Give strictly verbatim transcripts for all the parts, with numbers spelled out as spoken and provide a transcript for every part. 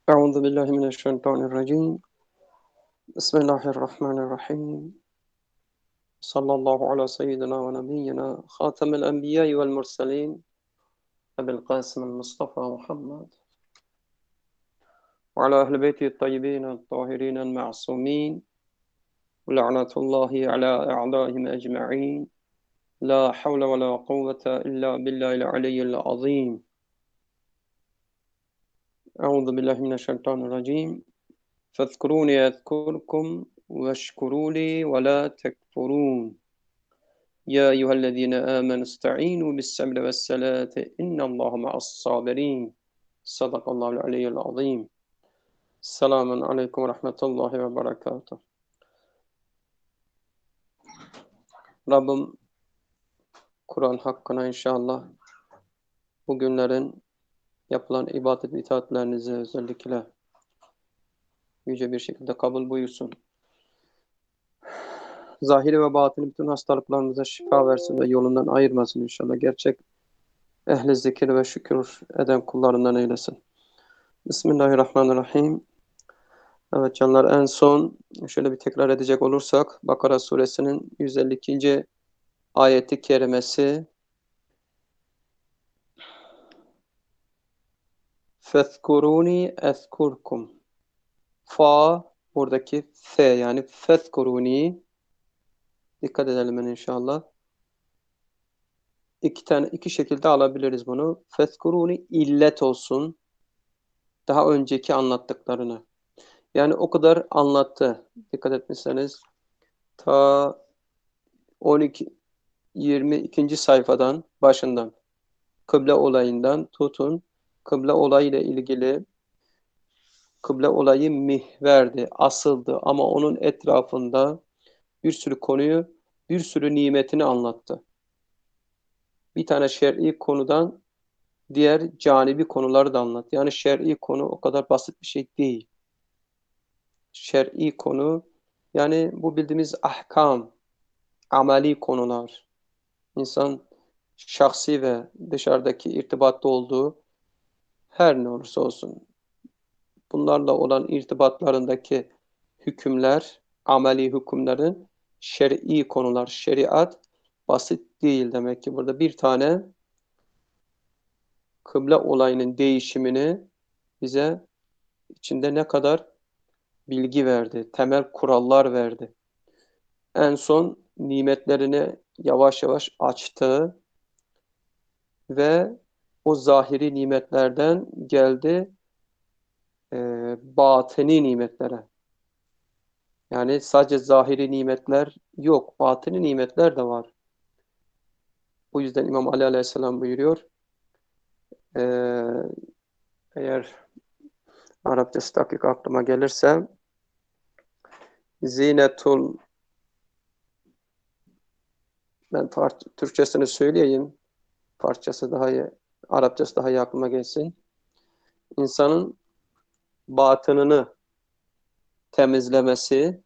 أعوذ بالله من الشيطان الرجيم بسم الله الرحمن الرحيم صلى الله على سيدنا ونبينا خاتم الأنبياء والمرسلين أبي القاسم المصطفى محمد وعلى أهل بيته الطيبين الطاهرين المعصومين ولعنة الله على أعدائهم أجمعين لا حول ولا قوة إلا بالله العلي العظيم أعوذ بالله من الشيطان الرجيم فاذكروني أذكركم واشكروا لي ولا تكفرون يا أيها الذين آمنوا استعينوا بالصبر والصلاة إن الله مع الصابرين صدق الله العلي العظيم السلام عليكم ورحمة الله وبركاته Rabbim Kur'an hakkına inşallah bugünlerin yapılan ibadet itaatlerinizi özellikle yüce bir şekilde kabul buyursun. Zahiri ve batini bütün hastalıklarımıza şifa versin ve yolundan ayırmasın inşallah. Gerçek ehli zikir ve şükür eden kullarından eylesin. Bismillahirrahmanirrahim. Evet canlar, en son şöyle bir tekrar edecek olursak Bakara suresinin yüz elli ikinci ayeti kerimesi Fezkuruni ezkurkum. Fa buradaki F, yani fezkuruni, dikkat edelim inşallah. İki tane iki şekilde alabiliriz bunu. Fezkuruni illet olsun. Daha önceki anlattıklarını. Yani o kadar anlattı. Dikkat etmişseniz ta on iki yirmi ikinci sayfadan başından kıble olayından tutun, kıble olayıyla ilgili kıble olayı mihverdi, asıldı ama onun etrafında bir sürü konuyu, bir sürü nimetini anlattı. Bir tane şer'i konudan diğer canibi konuları da anlattı. Yani şer'i konu o kadar basit bir şey değil. Şer'i konu, yani bu bildiğimiz ahkam, ameli konular, insan şahsi ve dışarıdaki irtibatta olduğu her ne olursa olsun bunlarla olan irtibatlarındaki hükümler, ameli hükümlerin şer'i konular, şeriat basit değil demek ki. Burada bir tane kıble olayının değişimini bize içinde ne kadar bilgi verdi, temel kurallar verdi. En son nimetlerini yavaş yavaş açtı ve o zahiri nimetlerden geldi e, batini nimetlere. Yani sadece zahiri nimetler yok, batini nimetler de var. Bu yüzden İmam Ali Aleyhisselam buyuruyor, e, eğer Arapçası dakik aklıma gelirse, zinetul, ben Türkçesini söyleyeyim, parçası daha iyi, Arapçası daha iyi aklıma gelsin. İnsanın batınını temizlemesi,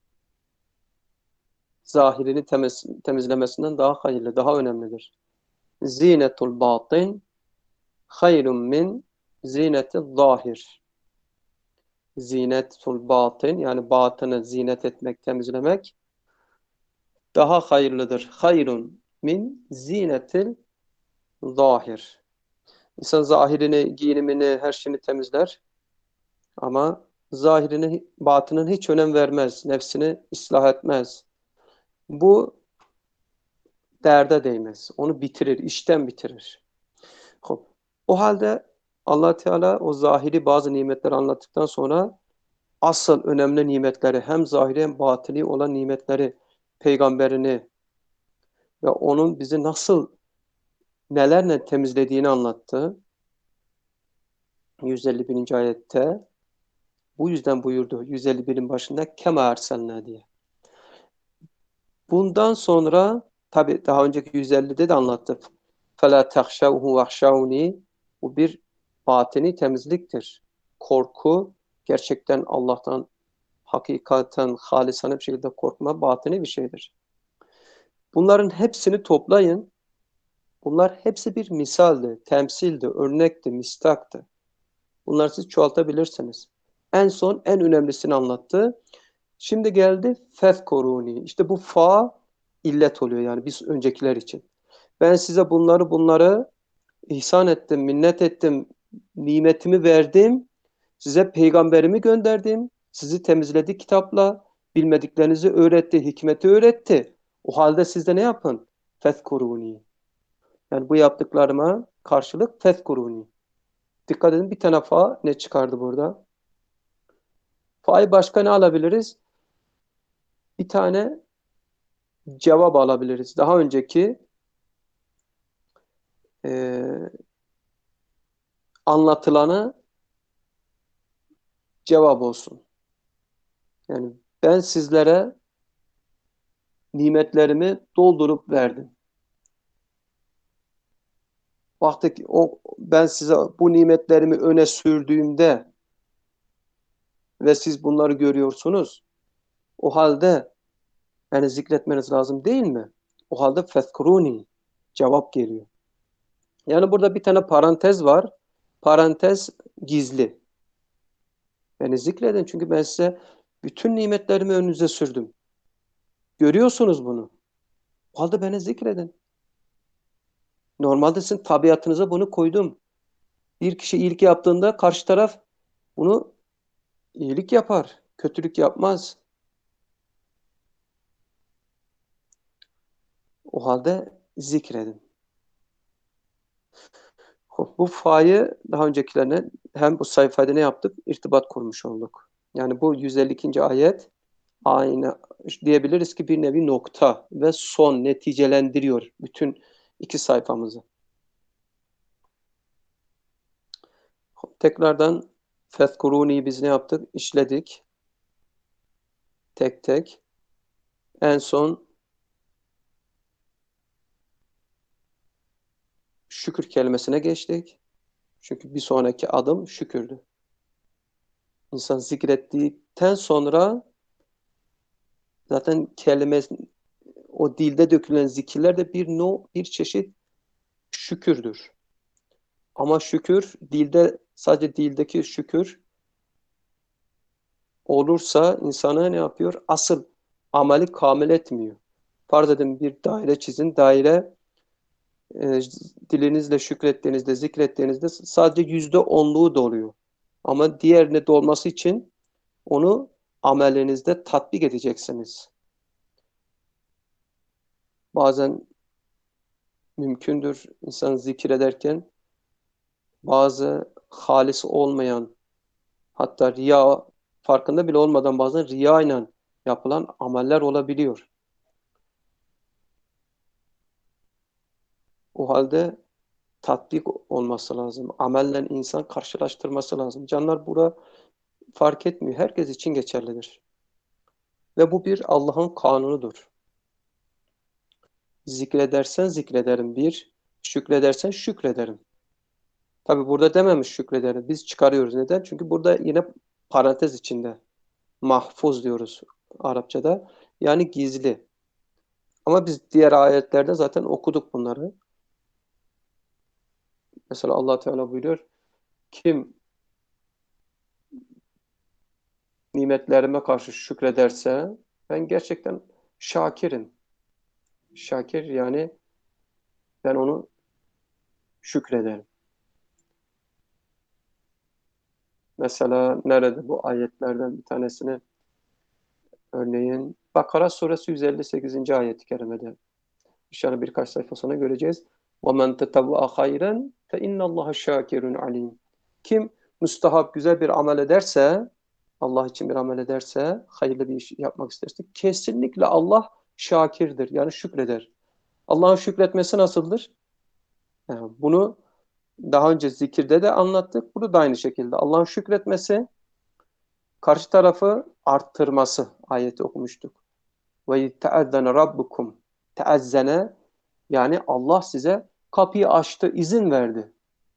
zahirini temiz, temizlemesinden daha hayırlı, daha önemlidir. Zinetul batin hayrun min zinetil zahir. Zinetul batin, yani batını zinet etmek, temizlemek daha hayırlıdır. Hayrun min zinetil zahir. İnsan zahirini, giyinimini, her şeyini temizler ama zahirini, batının hiç önem vermez. Nefsini ıslah etmez. Bu derde değmez. Onu bitirir, işten bitirir. Hop. O halde Allah Teala o zahiri bazı nimetleri anlattıktan sonra asıl önemli nimetleri, hem zahiri hem batini olan nimetleri, peygamberini ve onun bizi nasıl, nelerle temizlediğini anlattı. yüz elli birinci ayette. Bu yüzden buyurdu yüz elli birin başında kema erselna diye. Bundan sonra tabi daha önceki yüz ellide de anlattık. فَلَا تَخْشَوْهُ وَخْشَوْنِي. Bu bir batini temizliktir. Korku, gerçekten Allah'tan hakikaten halisane bir şekilde korkma batini bir şeydir. Bunların hepsini toplayın. Bunlar hepsi bir misaldi, temsildi, örnekti, mistaktı. Bunları siz çoğaltabilirsiniz. En son en önemlisini anlattı. Şimdi geldi fezkuruni. İşte bu fa illet oluyor yani biz öncekiler için. Ben size bunları bunları ihsan ettim, minnet ettim, nimetimi verdim. Size peygamberimi gönderdim. Sizi temizledi kitapla. Bilmediklerinizi öğretti, hikmeti öğretti. O halde siz de ne yapın? Fezkuruni. Yani bu yaptıklarıma karşılık fezkuruni. Dikkat edin bir tane fa ne çıkardı burada? Fa'yı başka ne alabiliriz? Bir tane cevap alabiliriz. Daha önceki e, anlatılanı cevap olsun. Yani ben sizlere nimetlerimi doldurup verdim. Baktık o ben size bu nimetlerimi öne sürdüğümde ve siz bunları görüyorsunuz. O halde yani zikretmeniz lazım değil mi? O halde fezkuruni cevap geliyor. Yani burada bir tane parantez var. Parantez gizli. Beni zikredin çünkü ben size bütün nimetlerimi önünüze sürdüm. Görüyorsunuz bunu. O halde beni zikredin. Normalde sizin tabiatınıza bunu koydum. Bir kişi iyilik yaptığında karşı taraf bunu iyilik yapar. Kötülük yapmaz. O halde zikredin. Bu fa'yı daha öncekilerine hem bu sayfada ne yaptık? İrtibat kurmuş olduk. Yani bu yüz elli ikinci ayet aynı diyebiliriz ki bir nevi nokta ve son neticelendiriyor bütün iki sayfamızı. Tekrardan fezkuruni biz ne yaptık? İşledik. Tek tek. En son şükür kelimesine geçtik. Çünkü bir sonraki adım şükürdü. İnsan zikrettikten sonra zaten kelime o dilde dökülen zikirler de bir no bir çeşit şükürdür. Ama şükür dilde sadece dildeki şükür olursa insana ne yapıyor? Asıl ameli kamil etmiyor. Farz edin bir daire çizin. Daire e, dilinizle şükrettiğinizde, zikrettiğinizde sadece yüzde onluğu doluyor. Ama diğerine dolması için onu amelinizde tatbik edeceksiniz. Bazen mümkündür insan zikir ederken bazı halis olmayan hatta riya farkında bile olmadan bazen riya ile yapılan ameller olabiliyor. O halde tatbik olması lazım. Amelle insan karşılaştırması lazım. Canlar bura fark etmiyor. Herkes için geçerlidir. Ve bu bir Allah'ın kanunudur. Zikredersen zikrederim bir, şükredersen şükrederim. Tabi burada dememiş şükrederim. Biz çıkarıyoruz. Neden? Çünkü burada yine parantez içinde. Mahfuz diyoruz Arapçada. Yani gizli. Ama biz diğer ayetlerde zaten okuduk bunları. Mesela Allah Teala buyuruyor. Kim nimetlerime karşı şükrederse ben gerçekten şakirim. Şakir yani ben onu şükrederim. Mesela nerede bu ayetlerden bir tanesini örneğin Bakara suresi yüz elli sekizinci ayet-i kerimede. İnşallah birkaç sayfa sonra göreceğiz. وَمَنْ تَتَوَّأَ خَيْرًا فَاِنَّ اللّٰهَ شَاكِرٌ عَلِيمٌ. Kim müstahap güzel bir amel ederse, Allah için bir amel ederse, hayırlı bir iş yapmak isterse, kesinlikle Allah şakirdir. Yani şükreder. Allah'ın şükretmesi nasıldır? Yani bunu daha önce zikirde de anlattık. Bunu da aynı şekilde. Allah'ın şükretmesi, karşı tarafı arttırması ayeti okumuştuk. Ve teazzene rabbukum. Teazzene yani Allah size kapıyı açtı, izin verdi.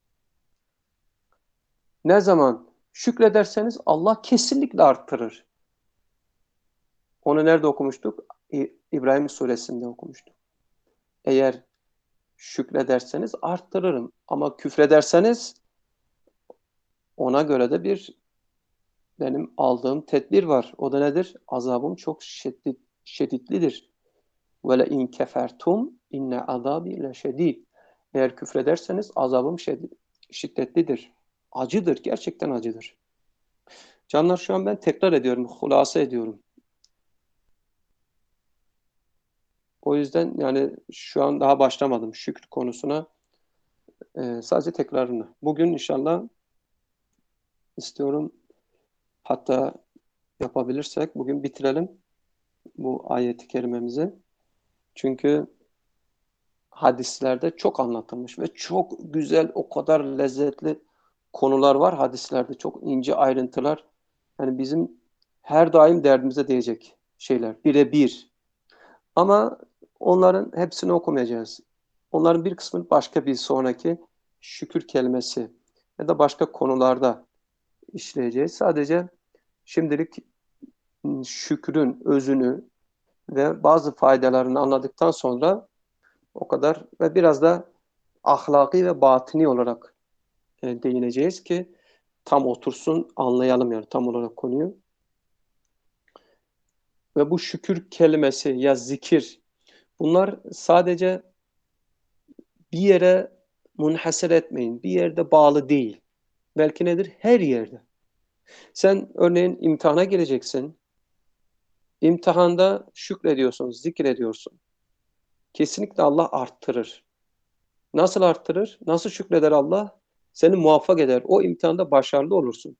Ne zaman şükrederseniz Allah kesinlikle arttırır. Onu nerede okumuştuk? İbrahim suresinde okumuştuk. Eğer şükrederseniz arttırırım. Ama küfrederseniz ona göre de bir benim aldığım tedbir var. O da nedir? Azabım çok şiddet, şiddetlidir. Ve le in kefertum inne azabi leşedid. Eğer küfrederseniz azabım şiddetlidir. Acıdır, gerçekten acıdır. Canlar, şu an ben tekrar ediyorum, hulasa ediyorum. O yüzden yani şu an daha başlamadım şükür konusuna. Ee, sadece tekrarını. Bugün inşallah istiyorum, hatta yapabilirsek bugün bitirelim bu ayeti kerimemizi. Çünkü hadislerde çok anlatılmış ve çok güzel, o kadar lezzetli konular var hadislerde. Çok ince ayrıntılar. Yani bizim her daim derdimize değecek şeyler. Birebir. Ama onların hepsini okumayacağız. Onların bir kısmını başka bir sonraki şükür kelimesi ya da başka konularda işleyeceğiz. Sadece şimdilik şükrün özünü ve bazı faydalarını anladıktan sonra o kadar ve biraz da ahlaki ve batini olarak e, değineceğiz ki tam otursun, anlayalım yani tam olarak konuyu. Ve bu şükür kelimesi ya zikir, bunlar sadece bir yere munhasır etmeyin. Bir yerde bağlı değil. Belki nedir? Her yerde. Sen örneğin imtihana gireceksin. İmtihanda şükrediyorsun, zikrediyorsun. Kesinlikle Allah arttırır. Nasıl arttırır? Nasıl şükreder Allah? Seni muvaffak eder. O imtihanda başarılı olursun.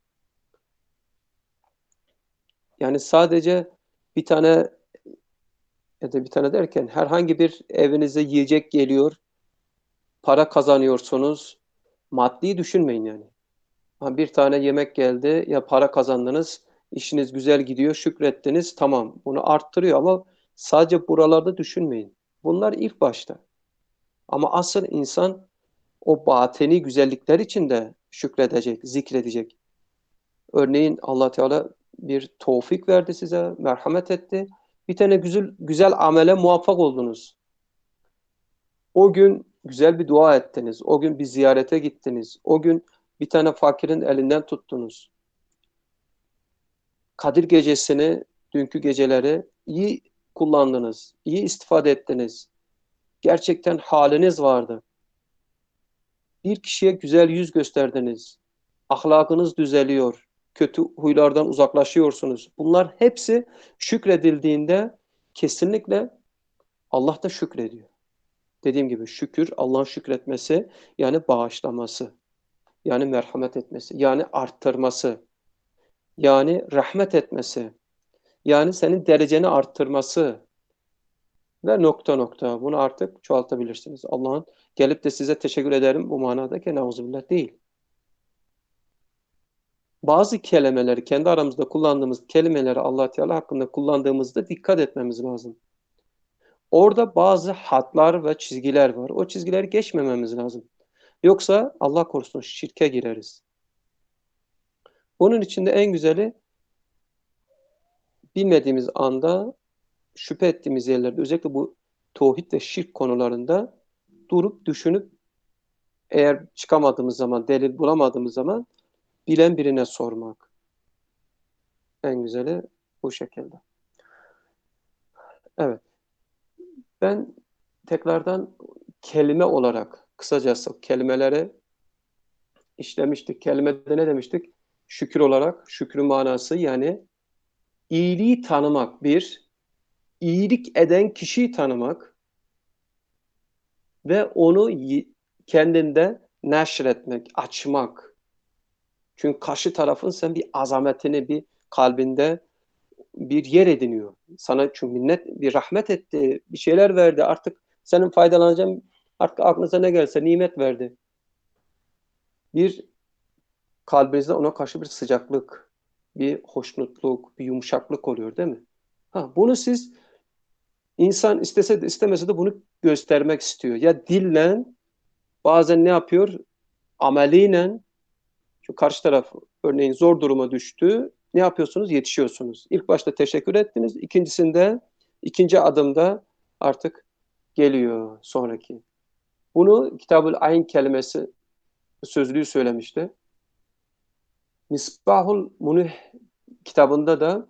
Yani sadece bir tane ya da bir tane derken herhangi bir evinize yiyecek geliyor, para kazanıyorsunuz, maddi düşünmeyin yani. Ha, bir tane yemek geldi, ya para kazandınız, işiniz güzel gidiyor, şükrettiniz, tamam. Bunu arttırıyor ama sadece buralarda düşünmeyin. Bunlar ilk başta. Ama asıl insan o bateni güzellikler için de şükredecek, zikredecek. Örneğin Allah Teala bir tevfik verdi size, merhamet etti. Bir tane güzel, güzel amele muvaffak oldunuz. O gün güzel bir dua ettiniz. O gün bir ziyarete gittiniz. O gün bir tane fakirin elinden tuttunuz. Kadir gecesini, dünkü geceleri iyi kullandınız. İyi istifade ettiniz. Gerçekten haliniz vardı. Bir kişiye güzel yüz gösterdiniz. Ahlakınız düzeliyor. Kötü huylardan uzaklaşıyorsunuz. Bunlar hepsi şükredildiğinde kesinlikle Allah da şükrediyor. Dediğim gibi şükür, Allah'ın şükretmesi, yani bağışlaması, yani merhamet etmesi, yani arttırması, yani rahmet etmesi, yani senin dereceni arttırması ve nokta nokta. Bunu artık çoğaltabilirsiniz. Allah'ın gelip de size teşekkür ederim bu manada ki neuzubillah değil. Bazı kelimeleri, kendi aramızda kullandığımız kelimeleri Allah Teala hakkında kullandığımızda dikkat etmemiz lazım. Orada bazı hatlar ve çizgiler var. O çizgileri geçmememiz lazım. Yoksa Allah korusun şirke gireriz. Bunun için de en güzeli, bilmediğimiz anda, şüphe ettiğimiz yerlerde, özellikle bu tevhid ve şirk konularında durup düşünüp, eğer çıkamadığımız zaman, delil bulamadığımız zaman bilen birine sormak. En güzeli bu şekilde. Evet. Ben tekrardan kelime olarak kısacası kelimeleri işlemiştik. Kelimede ne demiştik? Şükür olarak, şükrün manası yani iyiliği tanımak bir, iyilik eden kişiyi tanımak ve onu kendinde neşretmek, açmak. Çünkü karşı tarafın sen bir azametini, bir kalbinde bir yer ediniyor. Sana çünkü minnet, bir rahmet etti, bir şeyler verdi. Artık senin faydalanacağın, artık aklınıza ne gelse nimet verdi. Bir kalbinizde ona karşı bir sıcaklık, bir hoşnutluk, bir yumuşaklık oluyor değil mi? Ha, bunu siz, insan istese de istemese de bunu göstermek istiyor. Ya dille, bazen ne yapıyor? Ameliyle, şu karşı taraf örneğin zor duruma düştü. Ne yapıyorsunuz? Yetişiyorsunuz. İlk başta teşekkür ettiniz. İkincisinde, ikinci adımda artık geliyor sonraki. Bunu Kitab-ül Ayn kelimesi, sözlüğü söylemişti. Misbahul Munih kitabında da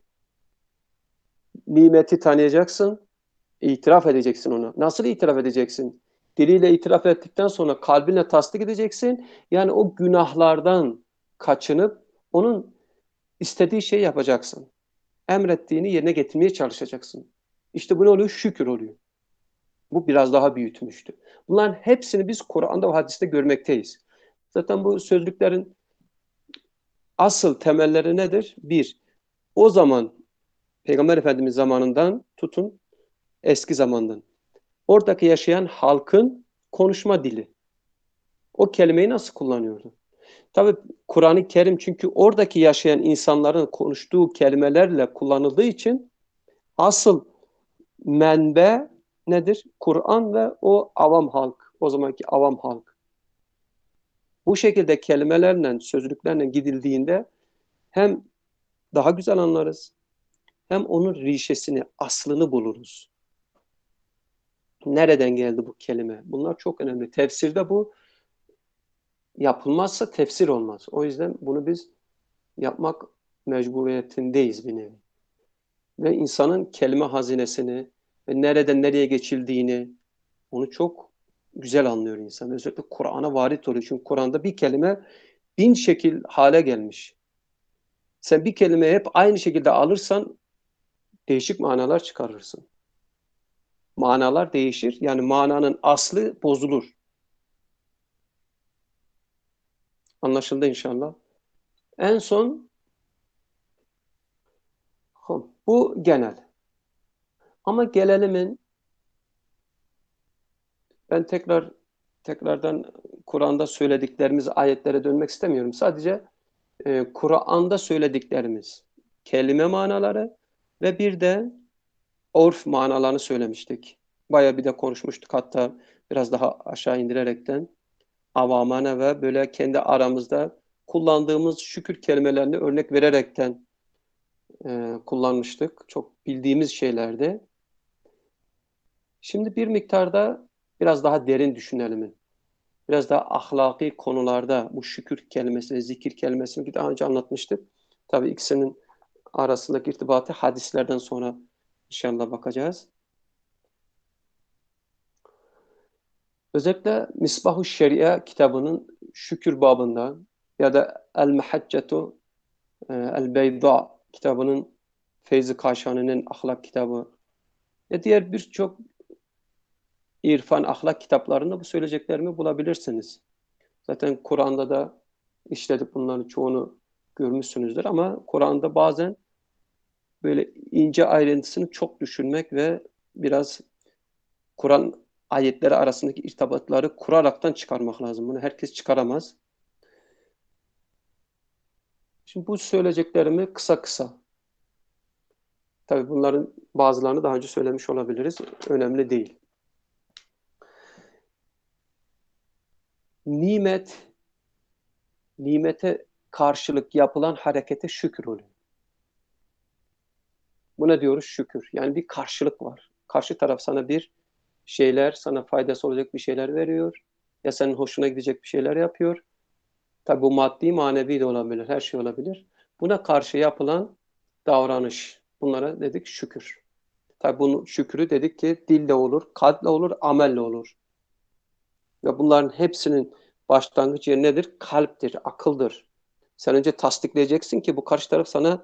nimeti tanıyacaksın, itiraf edeceksin onu. Nasıl itiraf edeceksin? Diliyle itiraf ettikten sonra kalbinle tasdik edeceksin. Yani o günahlardan kaçınıp onun istediği şeyi yapacaksın. Emrettiğini yerine getirmeye çalışacaksın. İşte bu ne oluyor? Şükür oluyor. Bu biraz daha büyütmüştü. Bunların hepsini biz Kur'an'da ve hadiste görmekteyiz. Zaten bu sözlüklerin asıl temelleri nedir? Bir, o zaman Peygamber Efendimiz zamanından tutun eski zamandan. Oradaki yaşayan halkın konuşma dili. O kelimeyi nasıl kullanıyordu? Tabii Kur'an-ı Kerim çünkü oradaki yaşayan insanların konuştuğu kelimelerle kullanıldığı için asıl menbe nedir? Kur'an ve o avam halk. O zamanki avam halk. Bu şekilde kelimelerle, sözlüklerle gidildiğinde hem daha güzel anlarız, hem onun rişesini, aslını buluruz. Nereden geldi bu kelime? Bunlar çok önemli. Tefsirde bu yapılmazsa tefsir olmaz. O yüzden bunu biz yapmak mecburiyetindeyiz bir nevi. Ve insanın kelime hazinesini ve nereden nereye geçildiğini onu çok güzel anlıyor insan. Özellikle Kur'an'a varit oluyor. Çünkü Kur'an'da bir kelime bin şekil hale gelmiş. Sen bir kelimeyi hep aynı şekilde alırsan değişik manalar çıkarırsın. Manalar değişir. Yani mananın aslı bozulur. Anlaşıldı inşallah. En son bu genel. Ama gelelimin ben tekrar tekrardan Kur'an'da söylediklerimiz ayetlere dönmek istemiyorum. Sadece e, Kur'an'da söylediklerimiz kelime manaları ve bir de orf manalarını söylemiştik. Bayağı bir de konuşmuştuk, hatta biraz daha aşağı indirerekten avamane ve böyle kendi aramızda kullandığımız şükür kelimelerini örnek vererekten e, kullanmıştık. Çok bildiğimiz şeylerdi. Şimdi bir miktarda biraz daha derin düşünelim. Biraz daha ahlaki konularda bu şükür kelimesi, zikir kelimesini daha önce anlatmıştık. Tabii ikisinin arasındaki irtibatı hadislerden sonra inşallah bakacağız. Özellikle Misbah-ı Şeria kitabının şükür babında ya da El-Mehaccetu El-Beyda kitabının Feyzi Kaşani'nin ahlak kitabı ve diğer birçok irfan ahlak kitaplarında bu söyleyeceklerimi bulabilirsiniz. Zaten Kur'an'da da işledik, bunların çoğunu görmüşsünüzdür ama Kur'an'da bazen böyle ince ayrıntısını çok düşünmek ve biraz Kur'an ayetleri arasındaki irtibatları kuraraktan çıkarmak lazım. Bunu herkes çıkaramaz. Şimdi bu söyleyeceklerimi kısa kısa. Tabii bunların bazılarını daha önce söylemiş olabiliriz. Önemli değil. Nimet, nimete karşılık yapılan harekete şükür oluyor. Buna diyoruz şükür. Yani bir karşılık var. Karşı taraf sana bir şeyler, sana faydası olacak bir şeyler veriyor. Ya senin hoşuna gidecek bir şeyler yapıyor. Tabi bu maddi, manevi de olabilir. Her şey olabilir. Buna karşı yapılan davranış. Bunlara dedik şükür. Tabi bunun şükrü dedik ki dille olur, kalple olur, amelle olur. Ve bunların hepsinin başlangıç yeri nedir? Kalptir, akıldır. Sen önce tasdikleyeceksin ki bu karşı taraf sana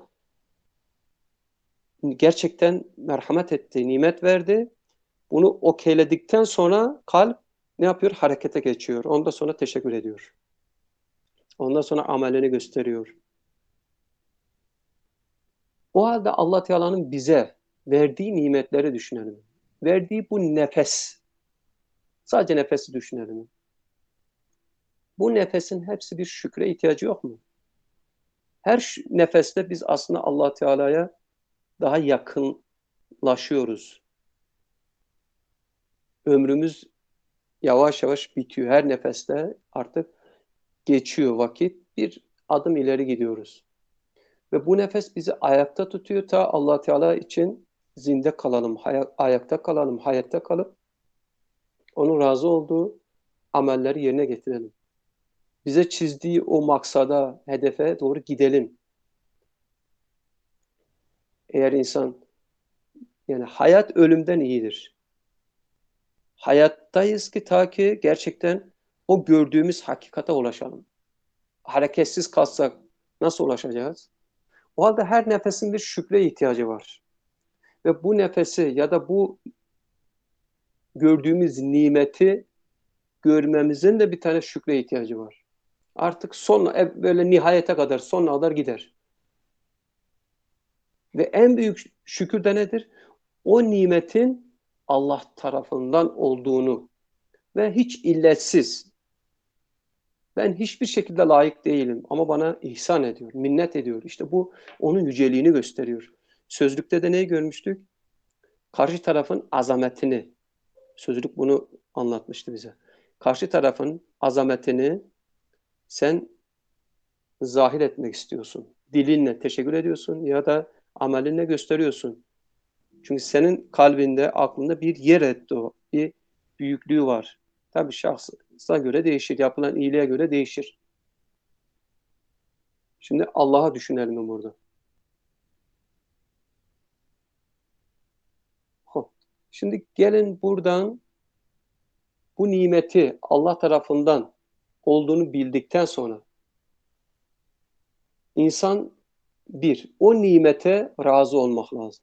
gerçekten merhamet etti, nimet verdi. Bunu okeyledikten sonra kalp ne yapıyor? Harekete geçiyor. Ondan sonra teşekkür ediyor. Ondan sonra amelini gösteriyor. O halde Allah Teala'nın bize verdiği nimetleri düşünelim. Verdiği bu nefes. Sadece nefesi düşünelim. Bu nefesin hepsi bir şükre ihtiyacı yok mu? Her nefeste biz aslında Allah Teala'ya daha yakınlaşıyoruz. Ömrümüz yavaş yavaş bitiyor. Her nefeste artık geçiyor vakit. Bir adım ileri gidiyoruz. Ve bu nefes bizi ayakta tutuyor ta Allah Teala için zinde kalalım, hay- ayakta kalalım, hayatta kalıp onun razı olduğu amelleri yerine getirelim. Bize çizdiği o maksada, hedefe doğru gidelim. Eğer insan, yani hayat ölümden iyidir. Hayattayız ki ta ki gerçekten o gördüğümüz hakikate ulaşalım. Hareketsiz kalsak nasıl ulaşacağız? O halde her nefesin bir şükre ihtiyacı var. Ve bu nefesi ya da bu gördüğümüz nimeti görmemizin de bir tane şükre ihtiyacı var. Artık son, böyle nihayete kadar, sonuna kadar gider. Ve en büyük şükür de nedir? O nimetin Allah tarafından olduğunu ve hiç illetsiz. Ben hiçbir şekilde layık değilim ama bana ihsan ediyor, minnet ediyor. İşte bu onun yüceliğini gösteriyor. Sözlükte de neyi görmüştük? Karşı tarafın azametini. Sözlük bunu anlatmıştı bize. Karşı tarafın azametini sen zahir etmek istiyorsun. Dilinle teşekkür ediyorsun ya da amelinle gösteriyorsun. Çünkü senin kalbinde, aklında bir yer etti o. Bir büyüklüğü var. Tabii şahsa göre değişir. Yapılan iyiliğe göre değişir. Şimdi Allah'a düşünelim burada. Şimdi gelin buradan bu nimeti Allah tarafından olduğunu bildikten sonra insan bir, o nimete razı olmak lazım.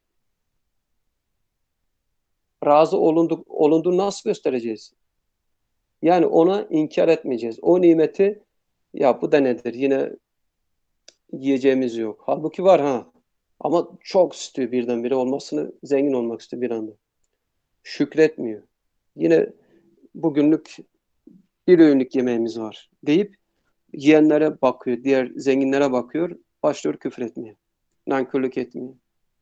Razı olundu, olunduğunu nasıl göstereceğiz? Yani ona inkar etmeyeceğiz. O nimeti, ya bu da nedir? Yine yiyeceğimiz yok. Halbuki var ha. Ama çok istiyor birdenbire olmasını, zengin olmak istiyor bir anda. Şükretmiyor. Yine bugünlük bir öğünlük yemeğimiz var deyip yiyenlere bakıyor, diğer zenginlere bakıyor, başlıyor küfür etmeye. Nankörlük etmeye.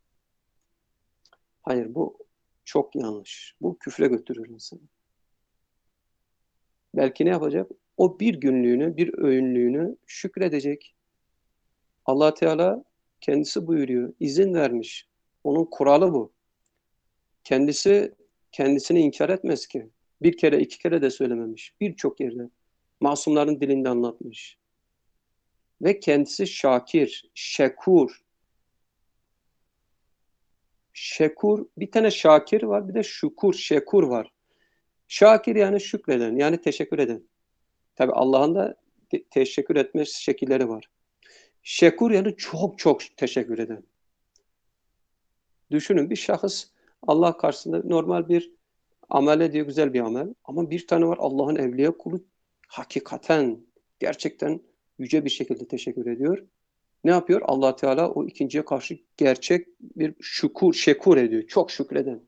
Hayır, bu çok yanlış. Bu küfre götürür insanı. Belki ne yapacak? O bir günlüğünü, bir öğünlüğünü şükredecek. Allah Teala kendisi buyuruyor, izin vermiş. Onun kuralı bu. Kendisi kendisini inkar etmez ki. Bir kere, iki kere de söylememiş. Birçok yerde. Masumların dilinde anlatmış. Ve kendisi şakir, şekur. Şekur, bir tane şakir var, bir de şukur, şekur var. Şakir yani şükreden, yani teşekkür eden. Tabi Allah'ın da te- teşekkür etme şekilleri var. Şekur yani çok çok teşekkür eden. Düşünün, bir şahıs Allah karşısında normal bir amel ediyor, güzel bir amel. Ama bir tane var, Allah'ın evliya kulu, hakikaten, gerçekten yüce bir şekilde teşekkür ediyor. Ne yapıyor? Allah Teala o ikinciye karşı gerçek bir şukur, şekur ediyor. Çok şükreden.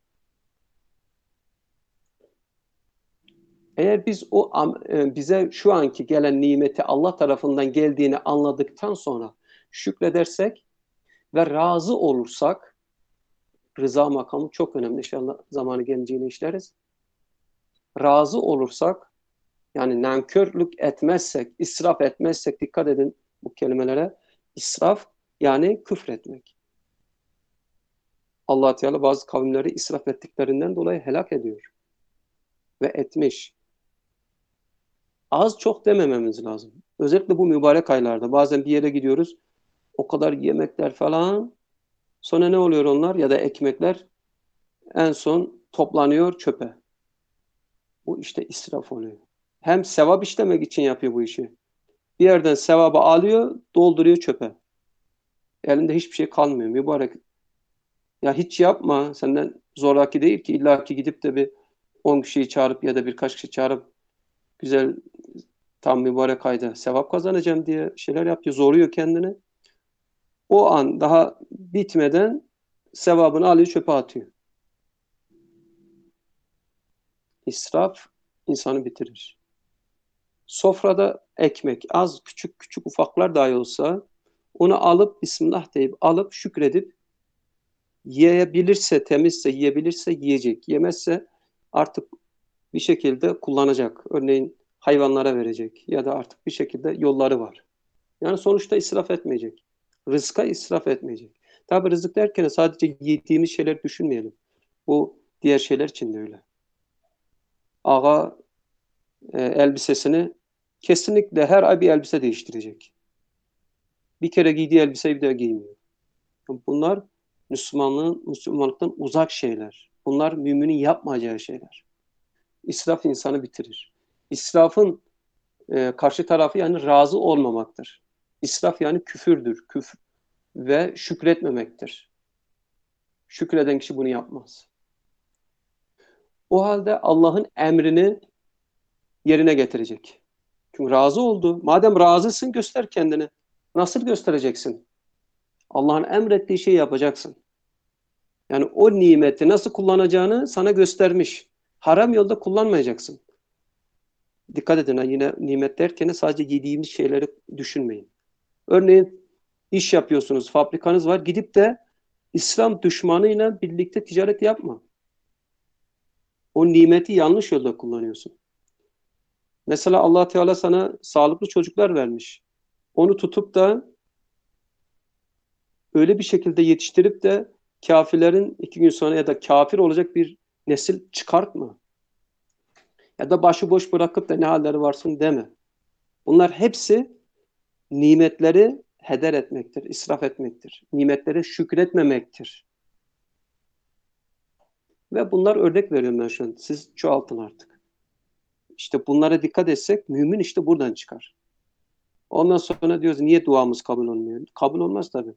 Eğer biz o bize şu anki gelen nimeti Allah tarafından geldiğini anladıktan sonra şükredersek ve razı olursak, rıza makamı çok önemli. İnşallah zamanı gelince yine işleriz. Razı olursak, yani nankörlük etmezsek, israf etmezsek, dikkat edin bu kelimelere. İsraf yani küfretmek. Allah Teala bazı kavimleri israf ettiklerinden dolayı helak ediyor. Ve etmiş. Az çok demememiz lazım. Özellikle bu mübarek aylarda. Bazen bir yere gidiyoruz. O kadar yemekler falan. Sonra ne oluyor onlar? Ya da ekmekler en son toplanıyor çöpe. Bu işte israf oluyor. Hem sevap işlemek için yapıyor bu işi. Bir yerden sevabı alıyor, dolduruyor çöpe. Elinde hiçbir şey kalmıyor. Mübarek. Ya hiç yapma. Senden zoraki değil ki. İlla ki gidip de bir on kişiyi çağırıp ya da birkaç kişi çağırıp güzel, tam mübarek ayda sevap kazanacağım diye şeyler yapıyor. Zoruyor kendini. O an daha bitmeden sevabını alıyor, çöpe atıyor. İsraf insanı bitirir. Sofrada ekmek az, küçük küçük ufaklar dahi olsa onu alıp Bismillah deyip alıp şükredip yiyebilirse, temizse yiyebilirse yiyecek. Yemezse artık bir şekilde kullanacak. Örneğin hayvanlara verecek ya da artık bir şekilde yolları var. Yani sonuçta israf etmeyecek. Rızka israf etmeyecek. Tabi rızık derken sadece yediğimiz şeyler düşünmeyelim. Bu diğer şeyler için de öyle. Ağa e, elbisesini kesinlikle her ay bir elbise değiştirecek. Bir kere giydiği elbiseyi bir daha giymiyor. Bunlar Müslümanlığın, Müslümanlıktan uzak şeyler. Bunlar müminin yapmayacağı şeyler. İsraf insanı bitirir. İsrafın e, karşı tarafı yani razı olmamaktır. İsraf yani küfürdür. Küfür ve şükretmemektir. Şükreden kişi bunu yapmaz. O halde Allah'ın emrini yerine getirecek. Çünkü razı oldu. Madem razısın göster kendini. Nasıl göstereceksin? Allah'ın emrettiği şeyi yapacaksın. Yani o nimeti nasıl kullanacağını sana göstermiş. Haram yolda kullanmayacaksın. Dikkat edin ha, yine nimet derken sadece yediğimiz şeyleri düşünmeyin. Örneğin iş yapıyorsunuz, fabrikanız var. Gidip de İslam düşmanıyla birlikte ticaret yapma. O nimeti yanlış yolda kullanıyorsun. Mesela Allah Teala sana sağlıklı çocuklar vermiş. Onu tutup da öyle bir şekilde yetiştirip de kafirlerin iki gün sonra ya da kafir olacak bir nesil çıkartma. Ya da başıboş bırakıp da ne halleri varsın deme. Bunlar hepsi nimetleri heder etmektir, israf etmektir. Nimetlere şükretmemektir. Ve bunlar örnek veriyorum ben şu an. Siz çoğaltın artık. İşte bunlara dikkat etsek mümin işte buradan çıkar. Ondan sonra diyoruz niye duamız kabul olmuyor? Kabul olmaz tabii.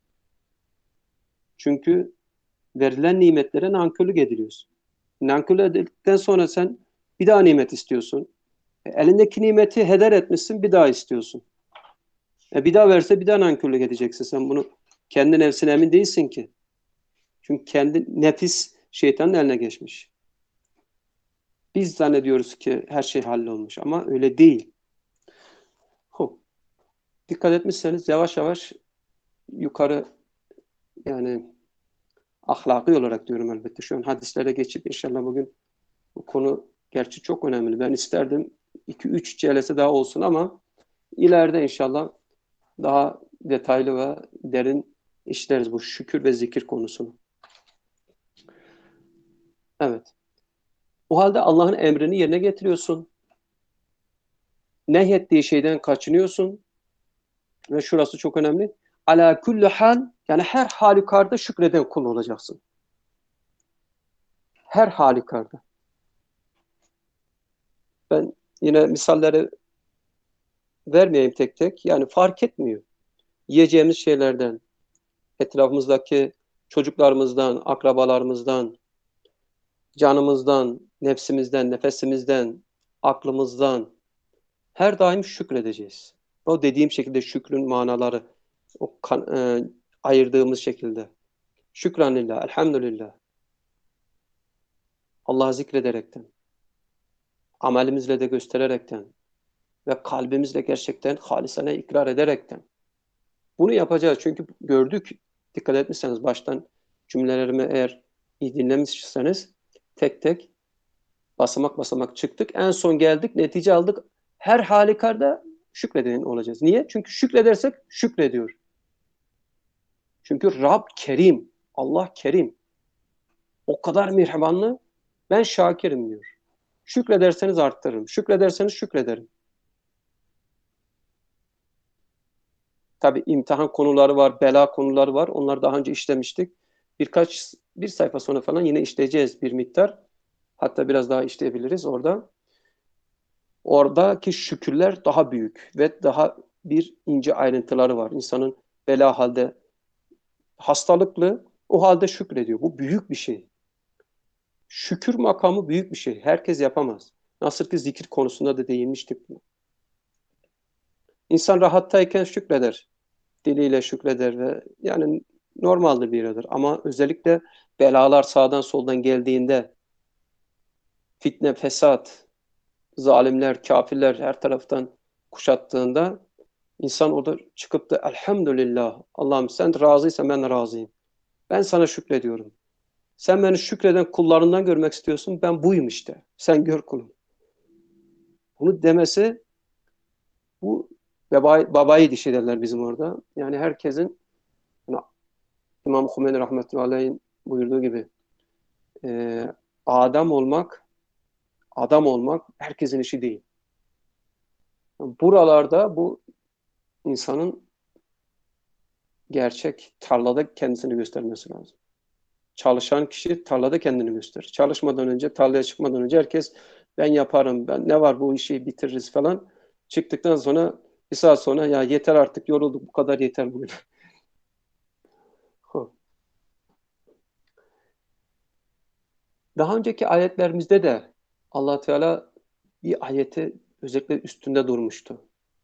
Çünkü verilen nimetlere nankörlük ediliyorsun. Nankörlük edildikten sonra sen bir daha nimet istiyorsun. E, elindeki nimeti heder etmişsin, bir daha istiyorsun. E, bir daha verse bir daha nankörlük edeceksin. Sen bunu kendi nefsine emin değilsin ki. Çünkü kendi nefis şeytanın eline geçmiş. Biz zannediyoruz ki her şey hallolmuş ama öyle değil. Ho. Dikkat etmişseniz yavaş yavaş yukarı yani ahlaki olarak diyorum elbette. Şu an hadislere geçip inşallah bugün bu konu gerçi çok önemli. Ben isterdim iki üç celese daha olsun ama ileride inşallah daha detaylı ve derin işleriz bu şükür ve zikir konusunu. Evet. O halde Allah'ın emrini yerine getiriyorsun. Nehyettiği şeyden kaçınıyorsun. Ve şurası çok önemli. Ala kulli hal yani her halükarda şükreden kul olacaksın. Her halükarda. Ben yine misalleri vermeyeyim tek tek. Yani fark etmiyor. Yiyeceğimiz şeylerden, etrafımızdaki çocuklarımızdan, akrabalarımızdan, canımızdan, nefsimizden, nefesimizden, aklımızdan her daim şükredeceğiz. O dediğim şekilde şükrün manaları o kan, e, ayırdığımız şekilde. Şükranillah, elhamdülillah. Allah'ı zikrederekten, amelimizle de göstererekten ve kalbimizle gerçekten halisane ikrar ederekten. Bunu yapacağız çünkü gördük, dikkat etmişseniz baştan cümlelerimi eğer iyi dinlemişseniz tek tek basamak basamak çıktık. En son geldik, netice aldık. Her halükarda şükredenin olacağız. Niye? Çünkü şükredersek şükrediyor. Çünkü Rab Kerim, Allah Kerim. O kadar mihribanlı, ben şakirim diyor. Şükrederseniz arttırırım, şükrederseniz şükrederim. Tabii imtihan konuları var, bela konuları var. Onları daha önce işlemiştik. Birkaç, bir sayfa sonra falan yine işleyeceğiz bir miktar. Hatta biraz daha işleyebiliriz orada. Oradaki şükürler daha büyük ve daha bir ince ayrıntıları var. İnsanın bela halde hastalıklı, o halde şükrediyor. Bu büyük bir şey. Şükür makamı büyük bir şey. Herkes yapamaz. Nasıl ki zikir konusunda da değinmiştik bunu. İnsan rahattayken şükreder. Diliyle şükreder ve yani normaldir bir yaradır. Ama özellikle belalar sağdan soldan geldiğinde fitne, fesat, zalimler, kafirler her taraftan kuşattığında insan orada çıkıp da elhamdülillah Allah'ım sen razıysan ben razıyım. Ben sana şükrediyorum. Sen beni şükreden kullarından görmek istiyorsun. Ben buyum işte. Sen gör kulum. Bunu demesi bu baba, babayı dişi derler bizim orada. Yani herkesin yani İmam Hümeyni rahmetullahi aleyhin buyurduğu gibi e, adam olmak adam olmak herkesin işi değil. Buralarda bu insanın gerçek tarlada kendisini göstermesi lazım. Çalışan kişi tarlada kendini gösterir. Çalışmadan önce, tarlaya çıkmadan önce herkes ben yaparım, ben ne var bu işi bitiririz falan. Çıktıktan sonra bir saat sonra ya yeter artık yorulduk bu kadar yeter bugün. Daha önceki ayetlerimizde de Allah Teala bir ayeti özellikle üstünde durmuştu.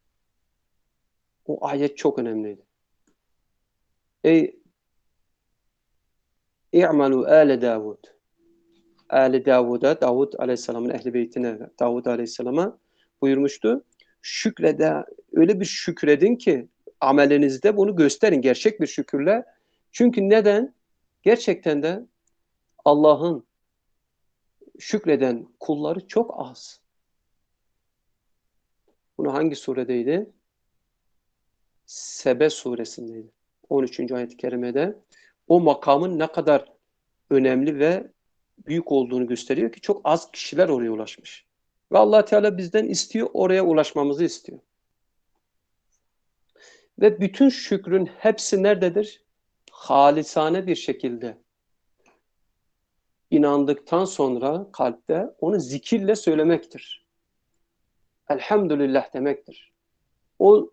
O ayet çok önemliydi. Ey i'malu ale Davud. Ali Davud'a, Davud Aleyhisselam'ın ehli beytine, Davud Aleyhisselam'a buyurmuştu. Şükrede, öyle bir şükredin ki amelinizde bunu gösterin gerçek bir şükürle. Çünkü neden? Gerçekten de Allah'ın şükreden kulları çok az. Bunu hangi suredeydi? Sebe suresindeydi. on üçüncü ayet-i kerimede o makamın ne kadar önemli ve büyük olduğunu gösteriyor ki çok az kişiler oraya ulaşmış. Ve Allah Teala bizden istiyor, oraya ulaşmamızı istiyor. Ve bütün şükrün hepsi nerededir? Halisane bir şekilde inandıktan sonra kalpte onu zikirle söylemektir. Elhamdülillah demektir. O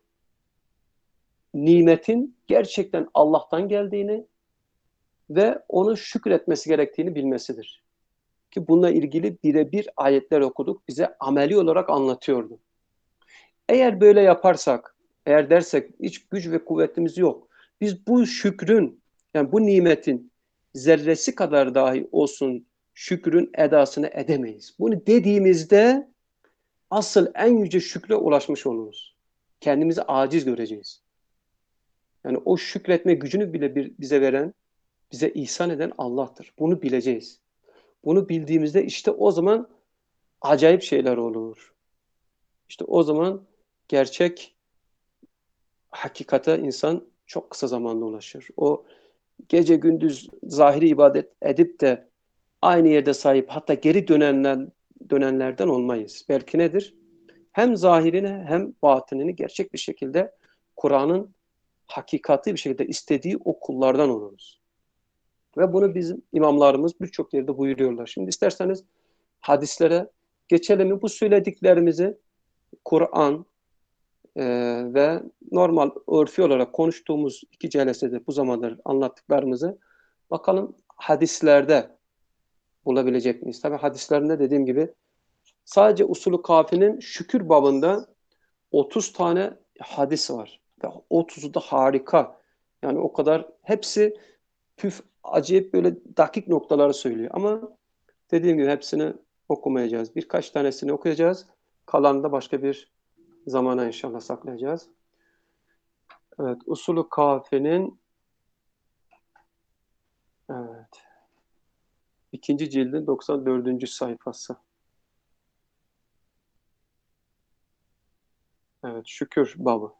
nimetin gerçekten Allah'tan geldiğini ve onu şükretmesi gerektiğini bilmesidir. Ki bununla ilgili birebir ayetler okuduk, bize ameli olarak anlatıyordu. Eğer böyle yaparsak, eğer dersek hiç güç ve kuvvetimiz yok, biz bu şükrün, yani bu nimetin zerresi kadar dahi olsun şükrün edasını edemeyiz. Bunu dediğimizde asıl en yüce şükre ulaşmış oluruz. Kendimizi aciz göreceğiz. Yani o şükretme gücünü bile bir, bize veren, bize ihsan eden Allah'tır. Bunu bileceğiz. Bunu bildiğimizde işte o zaman acayip şeyler olur. İşte o zaman gerçek hakikate insan çok kısa zamanda ulaşır. O gece gündüz zahiri ibadet edip de aynı yerde sahip hatta geri dönenler, dönenlerden olmayız. Belki nedir? Hem zahirini hem batınını gerçek bir şekilde Kur'an'ın hakikati bir şekilde istediği o kullardan oluruz. Ve bunu bizim imamlarımız birçok yerde buyuruyorlar. Şimdi isterseniz hadislere geçelim mi? Bu söylediklerimizi Kur'an e, ve normal örfi olarak konuştuğumuz iki celesede bu zamanlar anlattıklarımızı bakalım hadislerde bulabilecek miyiz? Tabii hadislerinde dediğim gibi sadece usulü kafinin şükür babında otuz tane hadis var. Ve otuzu da harika. Yani o kadar hepsi püf acayip böyle dakik noktaları söylüyor. Ama dediğim gibi hepsini okumayacağız. Birkaç tanesini okuyacağız. Kalanını da başka bir zamana inşallah saklayacağız. Evet, usulü kafinin evet, ikinci cildin doksan dördüncü sayfası. Evet, şükür babı.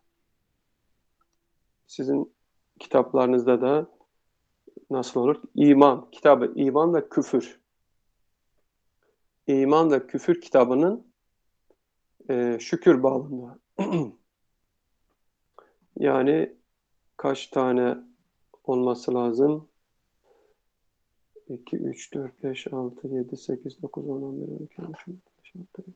Sizin kitaplarınızda da nasıl olur? İman kitabı, iman ve küfür. İman ve küfür kitabının e, şükür babında. Yani kaç tane olması lazım? iki, üç, dört, beş, altı, yedi, sekiz, dokuz, on, on bir, on iki, on üç, on beş, on altı,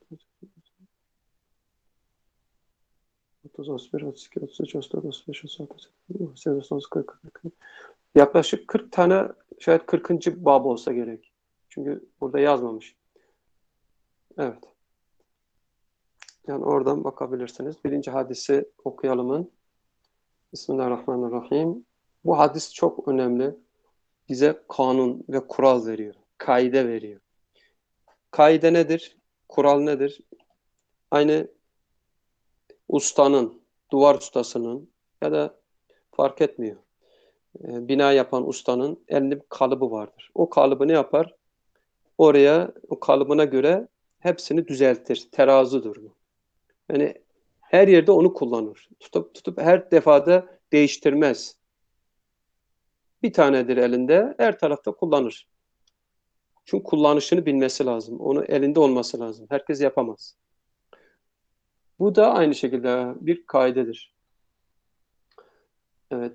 otuz, otuz bir, otuz iki, otuz üç, otuz dört, otuz beş, otuz altı, otuz yedi, otuz dokuz, kırk, kırk bir. Yaklaşık kırk tane şayet kırkıncı bab olsa gerek. Çünkü burada yazmamış. Evet. Yani oradan bakabilirsiniz. Birinci hadisi okuyalımın. Bismillahirrahmanirrahim. Bu hadis çok önemli. Bize kanun ve kural veriyor. Kaide veriyor. Kaide nedir? Kural nedir? Aynı ustanın, duvar ustasının ya da fark etmiyor. E, bina yapan ustanın elinde bir kalıbı vardır. O kalıbı ne yapar? Oraya, o kalıbına göre hepsini düzeltir. Terazidir bu. Yani her yerde onu kullanır. Tutup tutup her defada değiştirmez. Bir tanedir elinde, her tarafta kullanır. Çünkü kullanışını bilmesi lazım. Onu elinde olması lazım. Herkes yapamaz. Bu da aynı şekilde bir kaidedir. Evet.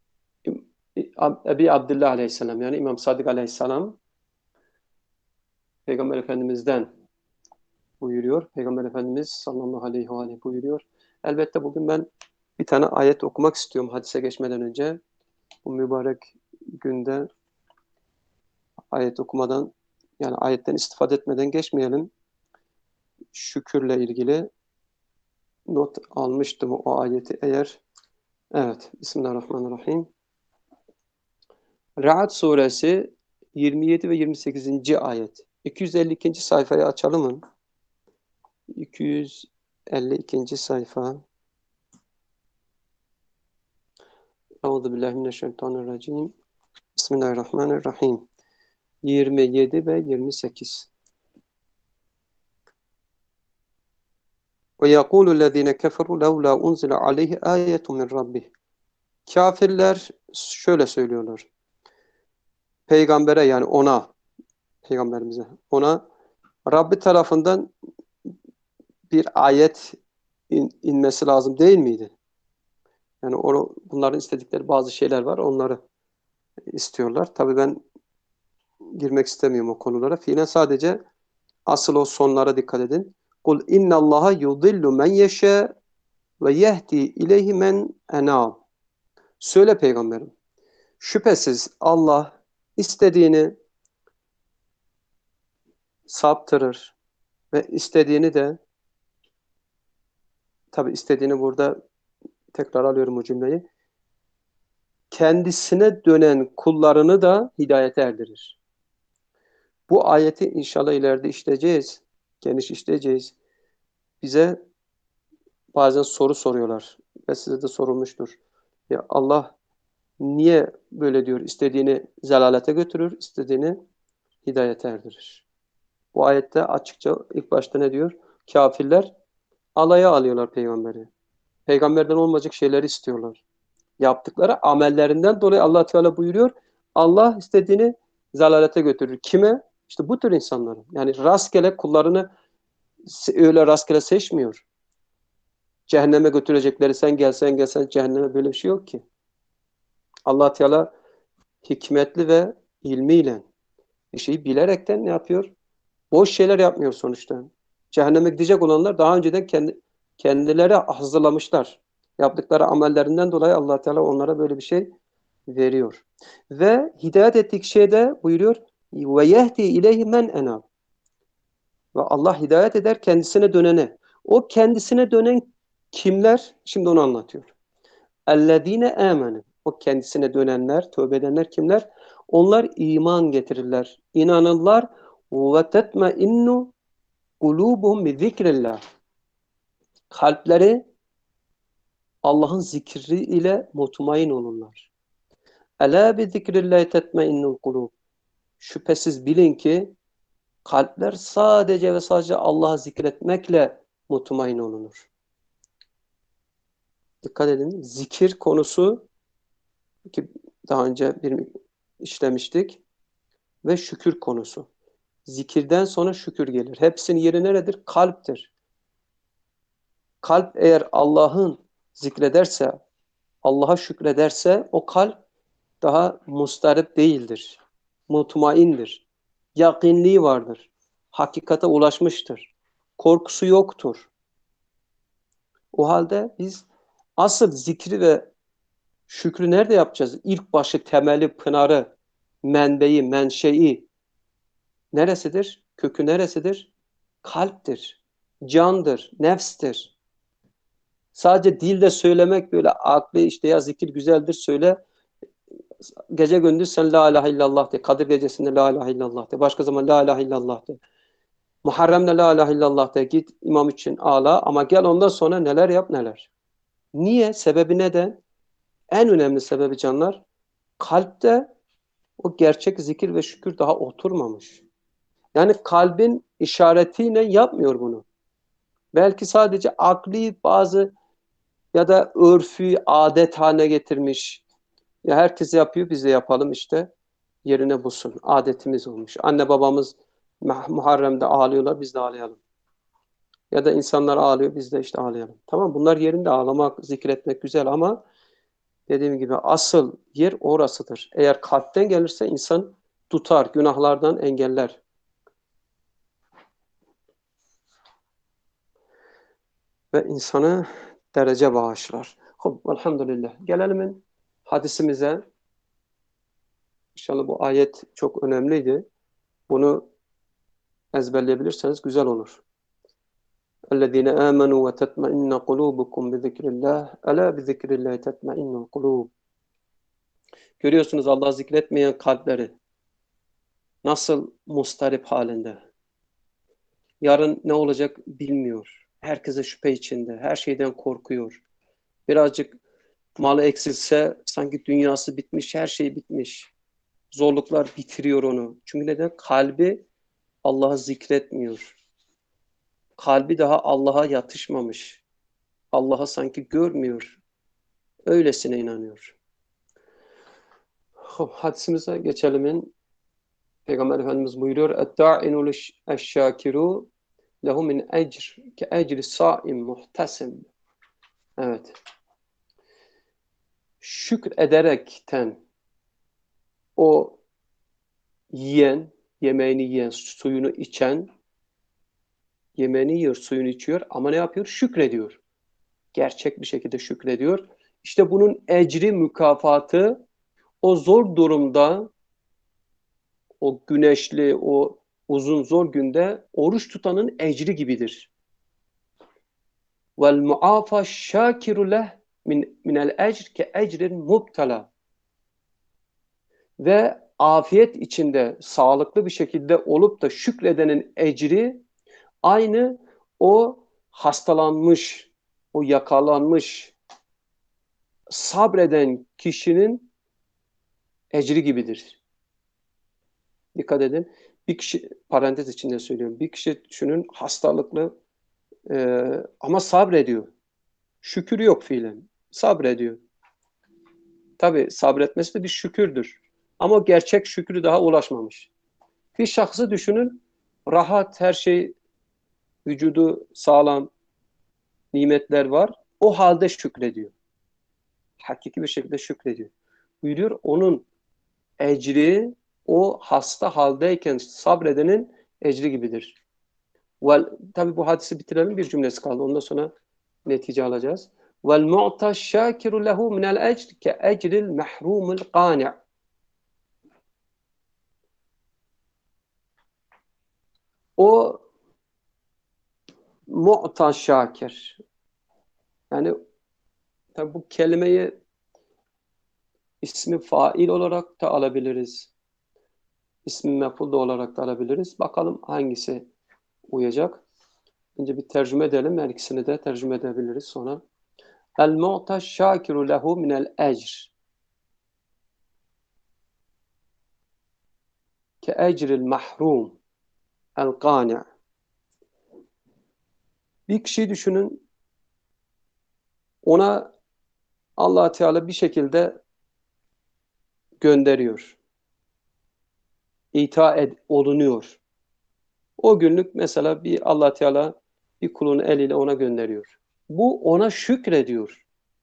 Ebi Abdullah Aleyhisselam, yani İmam Sadık Aleyhisselam Peygamber Efendimiz'den buyuruyor. Peygamber Efendimiz sallallahu aleyhi ve aleyhi buyuruyor. Elbette bugün ben bir tane ayet okumak istiyorum hadise geçmeden önce. Bu mübarek günde ayet okumadan, yani ayetten istifade etmeden geçmeyelim. Şükürle ilgili not almıştım o ayeti eğer. Evet. Bismillahirrahmanirrahim. Ra'd suresi yirmi yedi ve yirmi sekizinci ayet. iki yüz elli ikinci sayfayı açalım mı? iki yüz elli ikinci sayfa. Euzubillahimineşşeytanirracim. Bismillahirrahmanirrahim. yirmi yedi ve yirmi sekiz. Ve yekulu lezine keferu levla unzile aleyhi ayetun min rabbih. Kafirler şöyle söylüyorlar. Peygambere, yani ona, peygamberimize, ona Rabbi tarafından bir ayet in, inmesi lazım değil miydi? Yani onu, bunların istedikleri bazı şeyler var. Onları istiyorlar. Tabii ben girmek istemiyorum o konulara. Fiilen sadece asıl o sonlara dikkat edin. Kul innallaha yudillu men yeşe ve yehdi ileyhi men enab. Söyle peygamberim. Şüphesiz Allah istediğini saptırır ve istediğini de, tabii istediğini burada tekrar alıyorum o cümleyi, kendisine dönen kullarını da hidayete erdirir. Bu ayeti inşallah ileride işleyeceğiz. Geniş işleyeceğiz. Bize bazen soru soruyorlar. Ve size de sorulmuştur. Ya Allah niye böyle diyor? İstediğini zelalete götürür, istediğini hidayete erdirir. Bu ayette açıkça ilk başta ne diyor? Kafirler alaya alıyorlar peygamberi. Peygamberden olmayacak şeyleri istiyorlar. Yaptıkları amellerinden dolayı Allah Teala buyuruyor. Allah istediğini zelalete götürür. Kime? İşte bu tür insanları. Yani rastgele kullarını öyle rastgele seçmiyor. Cehenneme götürecekleri, sen gelsen gelsen cehenneme, böyle bir şey yok ki. Allah Teala hikmetli ve ilmiyle bir şeyi bilerekten ne yapıyor? Boş şeyler yapmıyor sonuçta. Cehenneme gidecek olanlar daha önceden kendi, kendileri hazırlamışlar. Yaptıkları amellerinden dolayı Allah Teala onlara böyle bir şey veriyor. Ve hidayet ettik şeyde buyuruyor ve yehdi ileyhi men enab. Ve Allah hidayet eder kendisine dönene. O kendisine dönen kimler? Şimdi onu anlatıyor. Ellezine amenu. O kendisine dönenler, tövbe edenler kimler? Onlar iman getirirler, inanırlar. Ve tetmeinnu kulubuhum bi zikrillah. Kalpleri Allah'ın zikri ile mutmain olurlar. Ela bi zikrillahi tetmainnul kulub. Şüphesiz bilin ki kalpler sadece ve sadece Allah'ı zikretmekle mutmain olunur. Dikkat edin. Zikir konusu ki daha önce bir işlemiştik ve şükür konusu. Zikirden sonra şükür gelir. Hepsinin yeri neredir? Kalptir. Kalp eğer Allah'ın zikrederse, Allah'a şükrederse o kalp daha mustarip değildir. Mutmaindir. Yakinliği vardır. Hakikate ulaşmıştır. Korkusu yoktur. O halde biz asıl zikri ve şükrü nerede yapacağız? İlk başı, temeli, pınarı, menbeyi, menşei neresidir? Kökü neresidir? Kalptir, candır, nefstir. Sadece dilde söylemek, böyle aklı işte ya zikir güzeldir söyle. Gece gündüz sen la ilahe illallah de. Kadir gecesinde la ilahe illallah de. Başka zaman la ilahe illallah de. Muharrem'de la ilahe illallah de. Git imam için ağla ama gel ondan sonra neler yap neler. Niye? Sebebi neden? En önemli sebebi canlar, kalpte o gerçek zikir ve şükür daha oturmamış. Yani kalbin işaretiyle yapmıyor bunu. Belki sadece akli bazı ya da örfü, adet haline getirmiş. Ya herkes yapıyor, biz de yapalım işte. Yerine bulsun. Adetimiz olmuş. Anne babamız Muharrem'de ağlıyorlar, biz de ağlayalım. Ya da insanlar ağlıyor, biz de işte ağlayalım. Tamam, bunlar yerinde, ağlamak, zikretmek güzel ama dediğim gibi asıl yer orasıdır. Eğer kalpten gelirse insan tutar, günahlardan engeller. Ve insana derece bağışlar. Hop, elhamdülillah. Gelelim hadisimize. İnşallah bu ayet çok önemliydi. Bunu ezberleyebilirseniz güzel olur. اَلَّذ۪ينَ آمَنُوا وَتَطْمَئِنَّ قُلُوبُكُمْ بِذِكْرِ اللّٰهِ أَلَا بِذِكْرِ اللّٰهِ تَطْمَئِنُّ الْقُلُوبُ. Görüyorsunuz Allah zikretmeyen kalpleri nasıl mustarip halinde. Yarın ne olacak bilmiyor. Herkese şüphe içinde. Her şeyden korkuyor. Birazcık malı eksilse sanki dünyası bitmiş, her şey bitmiş. Zorluklar bitiriyor onu. Çünkü neden? Kalbi Allah'ı zikretmiyor. Kalbi daha Allah'a yatışmamış. Allah'ı sanki görmüyor. Öylesine inanıyor. Hadisimize geçelim. Peygamber Efendimiz buyuruyor: "Et-ta'inu leş-şakiru lehu min ecr ke ecri saim muhtasim." Evet. Şükür ederekten o yiyen, yemeğini yiyen, suyunu içen, yemeğini yiyor, suyunu içiyor ama ne yapıyor? Şükrediyor. Gerçek bir şekilde şükrediyor. İşte bunun ecri, mükafatı o zor durumda, o güneşli, o uzun zor günde oruç tutanın ecri gibidir. Vel muafa şakiru leh min minel ecr ke ecrin mubtala. Ve afiyet içinde sağlıklı bir şekilde olup da şükredenin ecri aynı o hastalanmış, o yakalanmış, sabreden kişinin ecri gibidir. Dikkat edin. Bir kişi, parantez içinde söylüyorum, bir kişi düşünün hastalıklı e, ama sabrediyor. Şükür yok fiilen. Sabrediyor. Tabi sabretmesi de bir şükürdür. Ama gerçek şükrü daha ulaşmamış. Bir şahsı düşünün, rahat, her şey, vücudu sağlam, nimetler var. O halde şükrediyor. Hakiki bir şekilde şükrediyor. Buyuruyor, onun ecri o hasta haldeyken sabredenin ecri gibidir. Vel, tabi bu hadisi bitirelim, bir cümlesi kaldı. Ondan sonra netice alacağız. Vel mu'ta şakiru lehu minel ecr ke ecril mehrumul qani'. O mu'ta şakir. Yani tabi bu kelimeyi ismi fail olarak da alabiliriz. İsmi mef'ul da olarak da alabiliriz. Bakalım hangisi uyacak. Önce bir tercüme edelim. Her ikisini de tercüme edebiliriz sonra. El-mu'ta şakiru lehu minel ecr. Ke ecril mahrum. El-qani'. Bir kişiyi düşünün. Ona Allah Teala bir şekilde gönderiyor. İta ed, olunuyor. O günlük mesela bir Allah Teala bir kulun eliyle ona gönderiyor. Bu ona şükrediyor.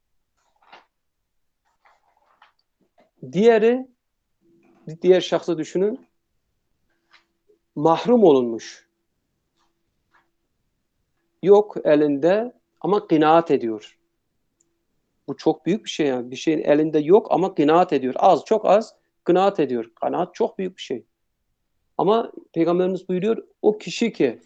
Diğeri, diğer şahsı düşünün. Mahrum olunmuş. Yok elinde ama kınaat ediyor. Bu çok büyük bir şey yani. Bir şeyin elinde yok ama kınaat ediyor. Az, çok az kınaat ediyor. Kanaat çok büyük bir şey. Ama Peygamberimiz buyuruyor, o kişi ki,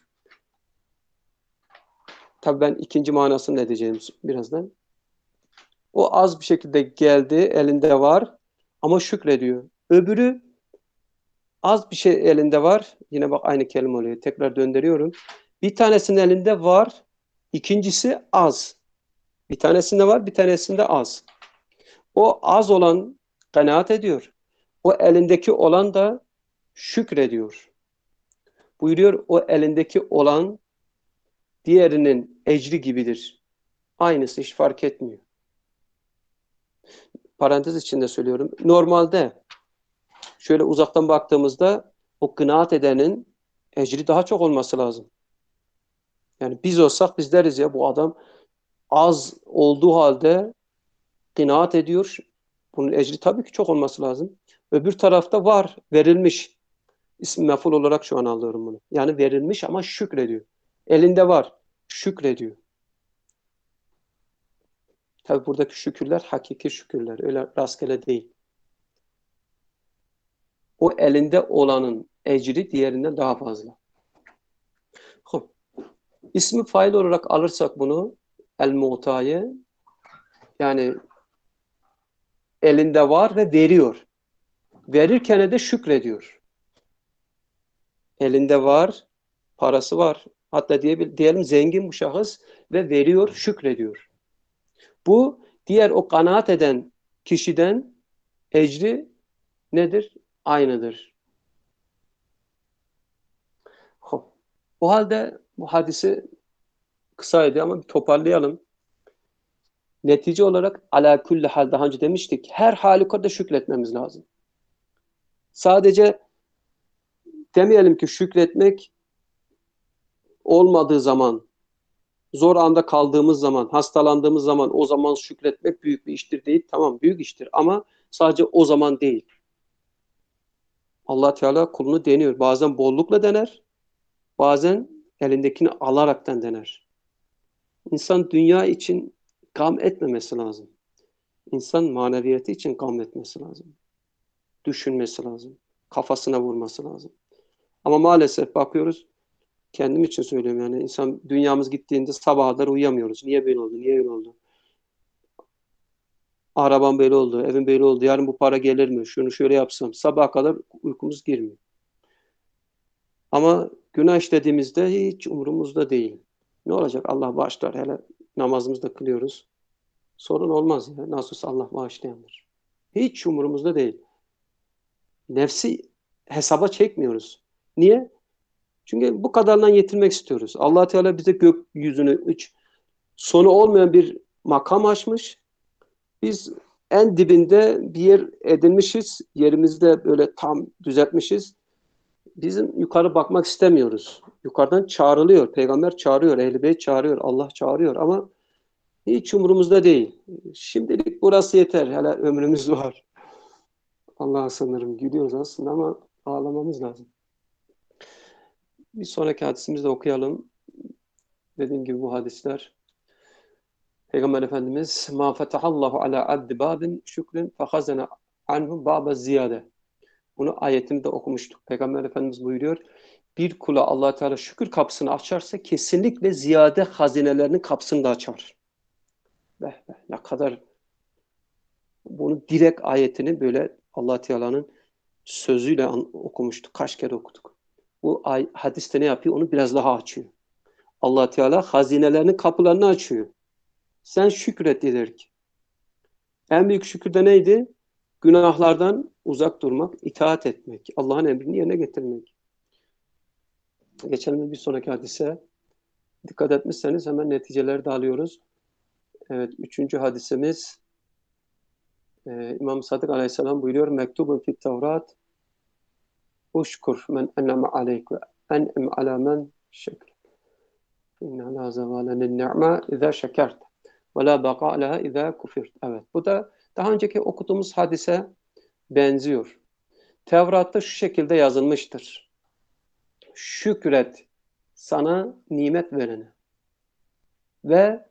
tabii ben ikinci manasını ne diyeceğim birazdan. O az bir şekilde geldi, elinde var ama şükrediyor. Öbürü az bir şey elinde var. Yine bak aynı kelime oluyor. Tekrar döndürüyorum. Bir tanesinin elinde var. İkincisi az. Bir tanesinde var, bir tanesinde az. O az olan kanaat ediyor. O elindeki olan da şükrediyor. Buyuruyor, o elindeki olan diğerinin ecri gibidir. Aynısı, hiç fark etmiyor. Parantez içinde söylüyorum. Normalde şöyle uzaktan baktığımızda o kınaat edenin ecri daha çok olması lazım. Yani biz olsak biz deriz ya bu adam az olduğu halde kınaat ediyor. Bunun ecri tabii ki çok olması lazım. Öbür tarafta var, verilmiş. İsmi mef'ul olarak şu an alıyorum bunu. Yani verilmiş ama şükrediyor. Elinde var, şükrediyor. Tabii buradaki şükürler hakiki şükürler. Öyle rastgele değil. O elinde olanın ecri diğerinden daha fazla. Hop. İsmi fail olarak alırsak bunu el-mu'tayı yani elinde var ve veriyor. Verirken de şükrediyor. Elinde var, parası var. Hatta diyelim zengin bu şahıs ve veriyor, şükrediyor. Bu diğer o kanaat eden kişiden ecri nedir? Aynıdır. Hop. O halde bu hadisi kısaydı ama bir toparlayalım. Netice olarak ala kulli hal daha önce demiştik. Her halükarda şükretmemiz lazım. Sadece demeyelim ki şükretmek olmadığı zaman, zor anda kaldığımız zaman, hastalandığımız zaman o zaman şükretmek büyük bir iştir değil. Tamam büyük iştir ama sadece o zaman değil. Allah Teala kulunu deniyor. Bazen bollukla dener, bazen elindekini alaraktan dener. İnsan dünya için gam etmemesi lazım. İnsan maneviyatı için gam etmesi lazım. Düşünmesi lazım. Kafasına vurması lazım. Ama maalesef bakıyoruz, kendim için söylüyorum yani insan dünyamız gittiğinde sabahlar uyuyamıyoruz. Niye böyle oldu? Niye öyle oldu? Arabam böyle oldu, evim böyle oldu. Yarın bu para gelir mi? Şunu şöyle yapsam. Sabaha kadar uykumuz girmiyor. Ama günah işlediğimizde hiç umurumuzda değil. Ne olacak? Allah bağışlar. Hele namazımızda kılıyoruz. Sorun olmaz ya. Nasıl olsa Allah bağışlayandır. Hiç umurumuzda değil. Nefsi hesaba çekmiyoruz. Niye? Çünkü bu kadarından yetinmek istiyoruz. Allah Teala bize gökyüzünü üç sonu olmayan bir makam açmış. Biz en dibinde bir yer edinmişiz. Yerimizde böyle tam düzeltmişiz. Bizim yukarı bakmak istemiyoruz. Yukarıdan çağrılıyor. Peygamber çağırıyor. Ehl-i Beyt çağırıyor. Allah çağırıyor ama hiç umurumuzda değil. Şimdilik burası yeter. Hele ömrümüz var. Allah'a sığınırım. Gülüyoruz aslında ama ağlamamız lazım. Bir sonraki hadisimizi de okuyalım. Dediğim gibi bu hadisler Peygamber Efendimiz ma fetahallahu ala abdi babin şükrün fehazene anhu baba ziyade. Bunu ayetinde okumuştuk. Peygamber Efendimiz buyuruyor. Bir kula Allah Teala şükür kapısını açarsa kesinlikle ziyade hazinelerinin kapısını da açar. Beh, beh, ne kadar bunu direkt ayetini böyle Allah Teala'nın sözüyle okumuştuk. Kaç kere okuduk. Bu ay, hadiste ne yapıyor? Onu biraz daha açıyor. Allah Teala hazinelerinin kapılarını açıyor. Sen şükret der ki. En büyük şükür de neydi? Günahlardan uzak durmak, itaat etmek, Allah'ın emrini yerine getirmek. Geçelim bir sonraki hadise. Dikkat etmişseniz hemen neticeleri de alıyoruz. Evet, üçüncü hadisemiz e, İmam Sadık Aleyhisselam buyuruyor. Mektubun fit Tevrat uşkur men en'ame aleyk ve en'em ala men şekr. İnne la zavalenin ni'me izâ şekert ve la baka leha izâ kufirt. Evet, bu da daha önceki okuduğumuz hadise benziyor. Tevrat'ta şu şekilde yazılmıştır. Şükret sana nimet verene ve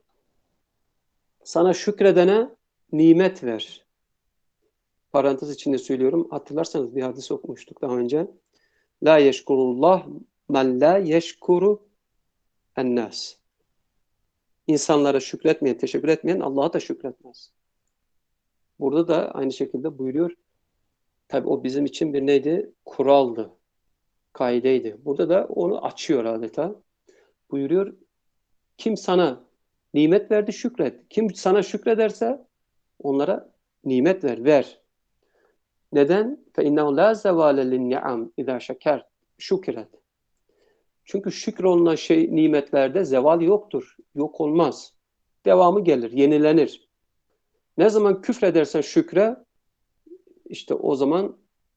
sana şükredene nimet ver. Parantez içinde söylüyorum. Hatırlarsanız bir hadis okumuştuk daha önce. La yeşkurullah men la yeşkuru ennas. İnsanlara şükretmeyen, teşekkür etmeyen Allah'a da şükretmez. Burada da aynı şekilde buyuruyor. Tabi o bizim için bir neydi? Kuraldı. Kaideydi. Burada da onu açıyor adeta. Buyuruyor. Kim sana nimet verdi şükret. Kim sana şükrederse onlara nimet ver. Ver. Neden? فَاِنَّهُ لَا زَوَالَ لِلنِّعَمْ اِذَا شَكَرْ şükret. Çünkü şükrolunan şey nimetlerde zeval yoktur. Yok olmaz. Devamı gelir, yenilenir. Ne zaman küfredersen şükre işte o zaman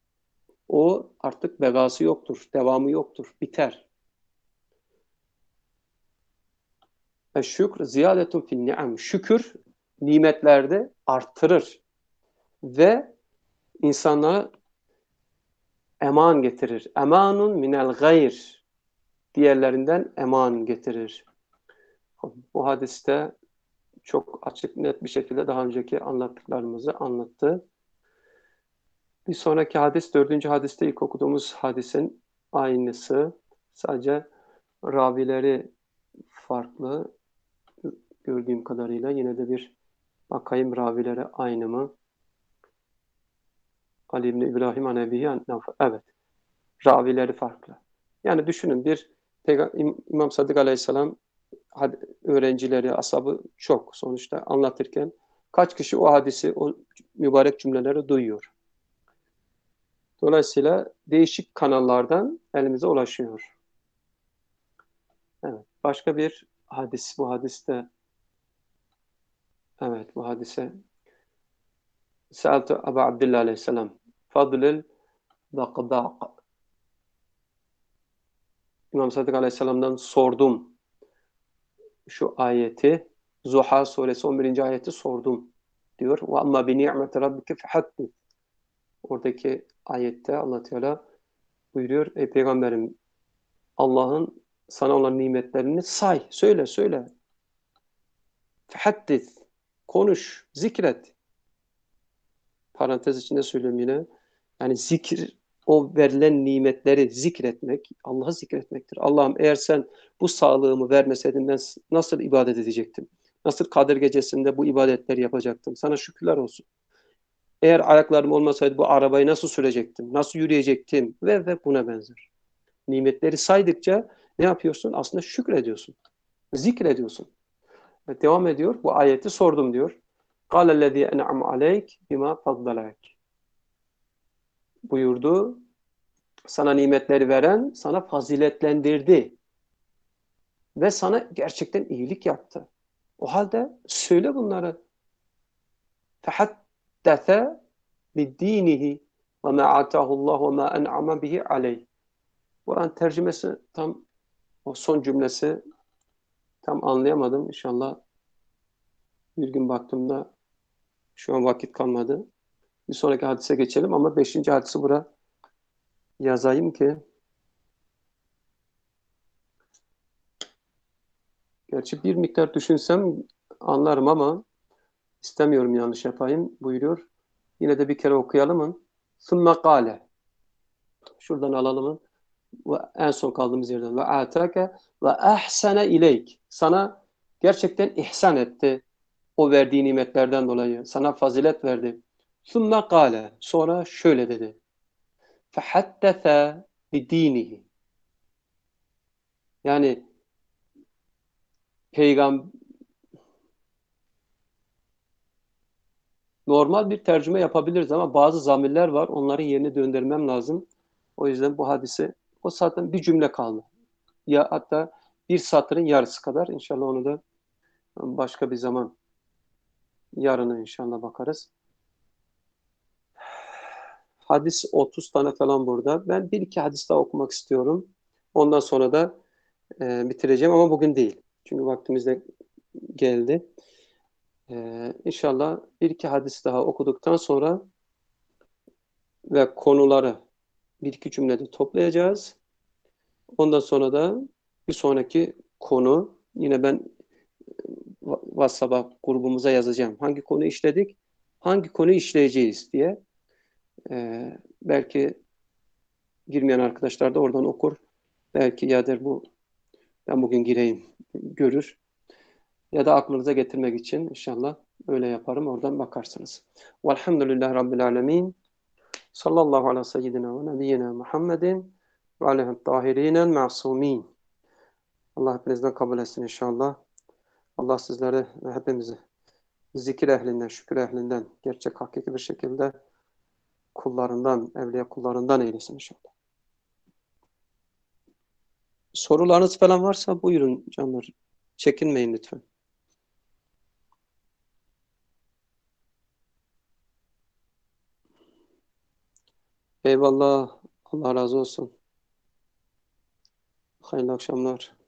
o artık begası yoktur. Devamı yoktur. Biter. Eşşükr ziyadetun fin ni'am. Şükür nimetlerde arttırır ve insanlara eman getirir. Emanun minel gayr. Diğerlerinden eman getirir. Bu hadiste çok açık, net bir şekilde daha önceki anlattıklarımızı anlattı. Bir sonraki hadis, dördüncü hadiste ilk okuduğumuz hadisin aynısı. Sadece ravileri farklı gördüğüm kadarıyla. Yine de bir bakayım ravileri aynı mı? Ali İbni İbrahim Hanebi'yi, evet. Ravileri farklı. Yani düşünün bir İmam Sadık Aleyhisselam öğrencileri, ashabı çok sonuçta anlatırken kaç kişi o hadisi, o mübarek cümleleri duyuyor. Dolayısıyla değişik kanallardan elimize ulaşıyor. Evet. Başka bir hadis. Bu hadiste evet bu hadise Sa'altu Ebu Abdillah Aleyhisselam Fadlil Daqdaq. İmam Sadık Aleyhisselam'dan sordum şu ayeti. Zuha suresi on birinci ayeti sordum diyor. Ve amma bi ni'meti rabbike fehaddith. Oradaki ayette Allah Teala buyuruyor. Ey peygamberim, Allah'ın sana olan nimetlerini say, söyle, söyle. Fehaddith. Konuş, zikret. Parantez içinde söylüyorum yine. Yani zikir, o verilen nimetleri zikretmek, Allah'ı zikretmektir. Allah'ım eğer sen bu sağlığımı vermeseydin ben nasıl ibadet edecektim? Nasıl Kadir Gecesi'nde bu ibadetleri yapacaktım? Sana şükürler olsun. Eğer ayaklarım olmasaydı bu arabayı nasıl sürecektim? Nasıl yürüyecektim? Ve ve buna benzer. Nimetleri saydıkça ne yapıyorsun? Aslında şükrediyorsun. Zikrediyorsun. Ve devam ediyor. Bu ayeti sordum diyor. قَالَ الَّذ۪ي اَنْعَمْ عَلَيْكِ بِمَا فَضَّلَكِ buyurdu. Sana nimetleri veren sana faziletlendirdi. Ve sana gerçekten iyilik yaptı. O halde söyle bunları. فَحَدَّثَ بِدِّينِهِ وَمَا عَتَاهُ اللّٰهُ وَمَا أَنْعَمَ بِهِ عَلَيْهِ. Buranın tercümesi tam, o son cümlesi tam anlayamadım. İnşallah bir gün baktığımda şu an vakit kalmadı. Bir sonraki hadise geçelim ama beşinci hadisi buraya yazayım ki gerçi bir miktar düşünsem anlarım ama istemiyorum yanlış yapayım buyuruyor. Yine de bir kere okuyalım mı? ثُمَّ قَالَ Şuradan alalım. Ve en son kaldığımız yerden. Ve atake ve ahsene ileyk. Sana gerçekten ihsan etti. O verdiği nimetlerden dolayı. Sana fazilet verdi. ثُمَّ قَالَ Sonra şöyle dedi. فَحَدَّثَ بِدِينِهِ Yani peygamber normal bir tercüme yapabiliriz ama bazı zamirler var. Onların yerini döndürmem lazım. O yüzden bu hadisi o zaten bir cümle kaldı. Ya hatta bir satırın yarısı kadar. İnşallah onu da başka bir zaman yarına inşallah bakarız. Hadis otuz tane falan burada. Ben bir iki hadis daha okumak istiyorum. Ondan sonra da e, bitireceğim ama bugün değil. Çünkü vaktimiz de geldi. E, İnşallah bir iki hadis daha okuduktan sonra ve konuları bir iki cümlede toplayacağız. Ondan sonra da bir sonraki konu yine ben WhatsApp grubumuza yazacağım. Hangi konu işledik, hangi konuyu işleyeceğiz diye. Ee, belki girmeyen arkadaşlar da oradan okur. Belki ya der bu ben bugün gireyim görür. Ya da aklınıza getirmek için inşallah öyle yaparım. Oradan bakarsınız. Velhamdülillahi Rabbil alemin. Sallallahu ala seyyidina ve nebiyyina Muhammedin ve aleyhi tahirinel ma'sumin. Allah hepinizden kabul etsin inşallah. Allah sizleri ve hepimizi zikir ehlinden, şükür ehlinden, gerçek hakiki bir şekilde kullarından, evliya kullarından eylesin inşallah. Sorularınız falan varsa buyurun canlar. Çekinmeyin lütfen. Eyvallah. Allah razı olsun. Hayırlı akşamlar.